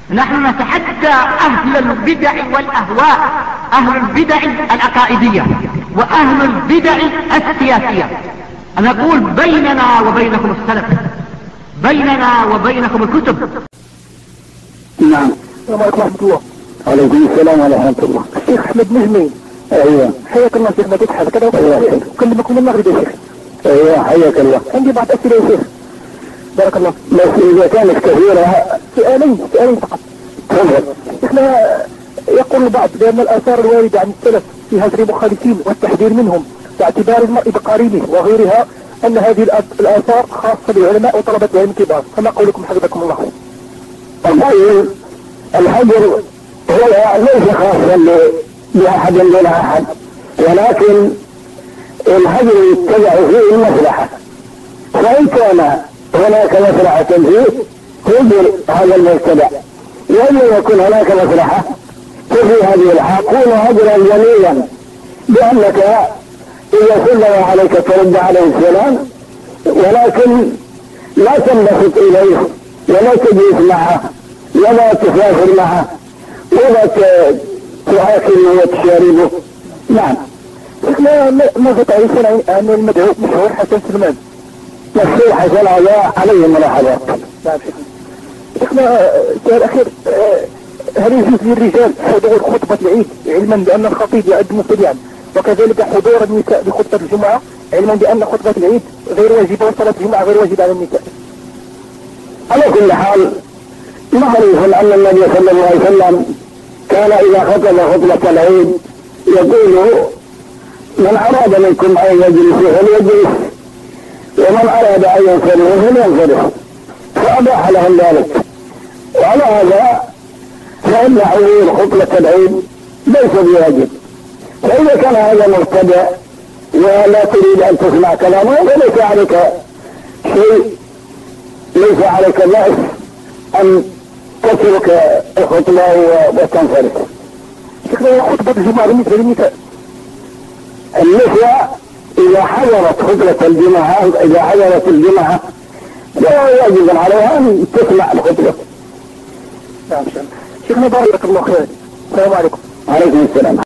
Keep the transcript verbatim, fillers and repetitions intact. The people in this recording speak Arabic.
نحن نتحدى أهل البدع والأهواء، أهل البدع العقائدية وأهل البدع السياسية. نقول بيننا وبينكم السلف، بيننا وبينكم الكتب. نعم. السلام عليكم ورحمة الله. وعليكم السلام ورحمة الله. الشيخ أحمد نجمي. ايوه. حياك الله شيخ، ما تضحك كذا. ايوه. أكلمكم من المغرب يا شيخ. ايوه حياك الله. عندي بعض أسئلة يا شيخ. بارك الله. بس اذا كانت كثيرة. سؤالين سؤالين فقط. تفضل. شيخنا، يقول البعض بأن الآثار الواردة عن السلف في هجر المخالفين والتحذير منهم واعتبار المرء بقرينه وغيرها أن هذه الآثار خاصة بالعلماء وطلبة العلم الكبار، فما قولكم حفظكم الله؟ والله الحجر هو ليس خاصا بأحد دون أحد، ولكن الحجر يتبع فيه المصلحة، فإن كان هناك مصلحة فيه هجر هذا المبتدع، وإن يكون هناك مصلحة ففي هذه الحقون هجرا جميلا، بأنك إذا سلم عليك ترد عليه السلام، ولكن لا تنبسط إليه ولا تجلس معه ولا تسافر معه ولا تأكله وتشاربه. نعم. شيخنا، ماذا تعرفون عن المدعو مشهور حسن سلمان؟ مشهور حسن هذا عليه ملاحظات. نعم شيخنا. شيخنا السؤال الأخير، هل يجوز للرجال حضور خطبة العيد علما بأن الخطيب يعد مبتدعا، وكذلك حضور النساء بخطبة الجمعة علما بأن خطبة العيد غير واجبة وصلاة الجمعة غير واجبة على النساء؟ على كل حال معروف أن النبي صلى الله عليه وسلم كان إذا خطب خطبة العيد يقول: من أراد منكم أن يجلس فليجلس، ومن أراد أن ينصرف فلينصرف، فأباح لهم ذلك. وعلى هذا فإن حضور خطبة العيد ليس بواجب، فإذا كان هذا مبتدع ولا تريد أن تسمع كلامه فليس عليك شيء، ليس عليك بأس أن تترك الخطبة وتنصرف. شيخنا، خطبة الجمعة بالنسبة للنساء، النساء إذا حضرت خطبة الجمعة إذا حضرت الجمعة لا يجب عليها أن تسمع الخطبة. نعم شيخنا. بارك الله خير. السلام عليكم. عليكم السلام.